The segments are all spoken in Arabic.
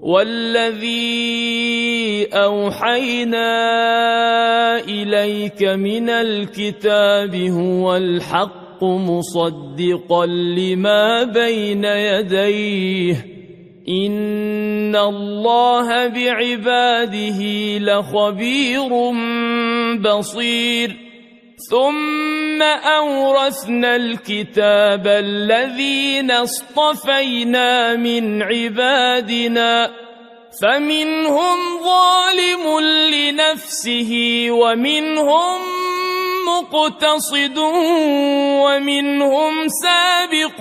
والذي أوحينا إليك من الكتاب هو الحق مصدقا لما بين يديه إن الله بعباده لخبير بصير ثم أورثنا الكتاب الذين اصطفينا من عبادنا فمنهم ظالم لنفسه ومنهم مقتصد ومنهم سابق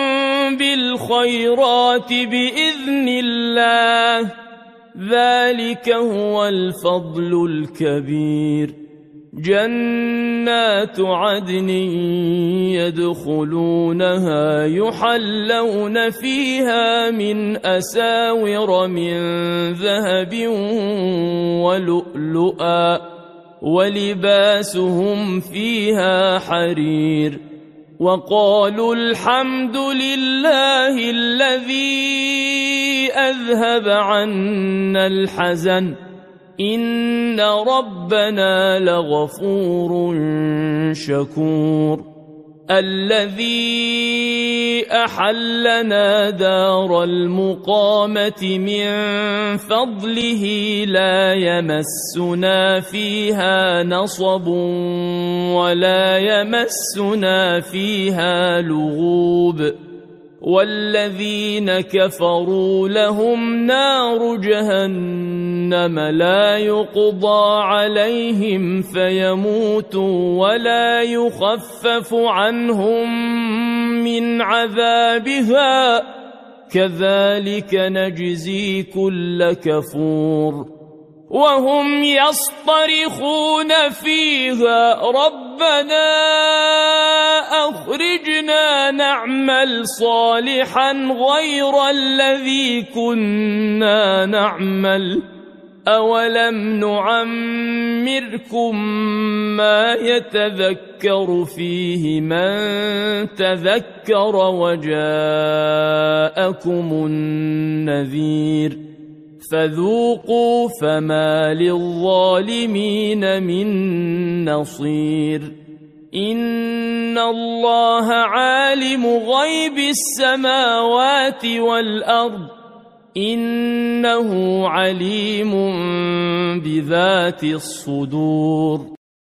بالخيرات بإذن الله ذلك هو الفضل الكبير جنات عدن يدخلونها يحلون فيها من أساور من ذهب ولؤلؤا ولباسهم فيها حرير وقالوا الحمد لله الذي أذهب عنا الحزن إن ربنا لغفور شكور الذي أحلنا دار المقامة من فضله لا يمسنا فيها نصب ولا يمسنا فيها لغوب والذين كفروا لهم نار جهنم لا يقضى عليهم فيموتوا ولا يخفف عنهم من عذابها كذلك نجزي كل كفور وهم يصطرخون فيها ربنا أخرجنا نعمل صالحا غير الذي كنا نعمل أولم نعمركم ما يتذكر فيه من تذكر وجاءكم النذير فذوقوا فما للظالمين من نصير إن الله عالم غيب السماوات والأرض إنه عليم بذات الصدور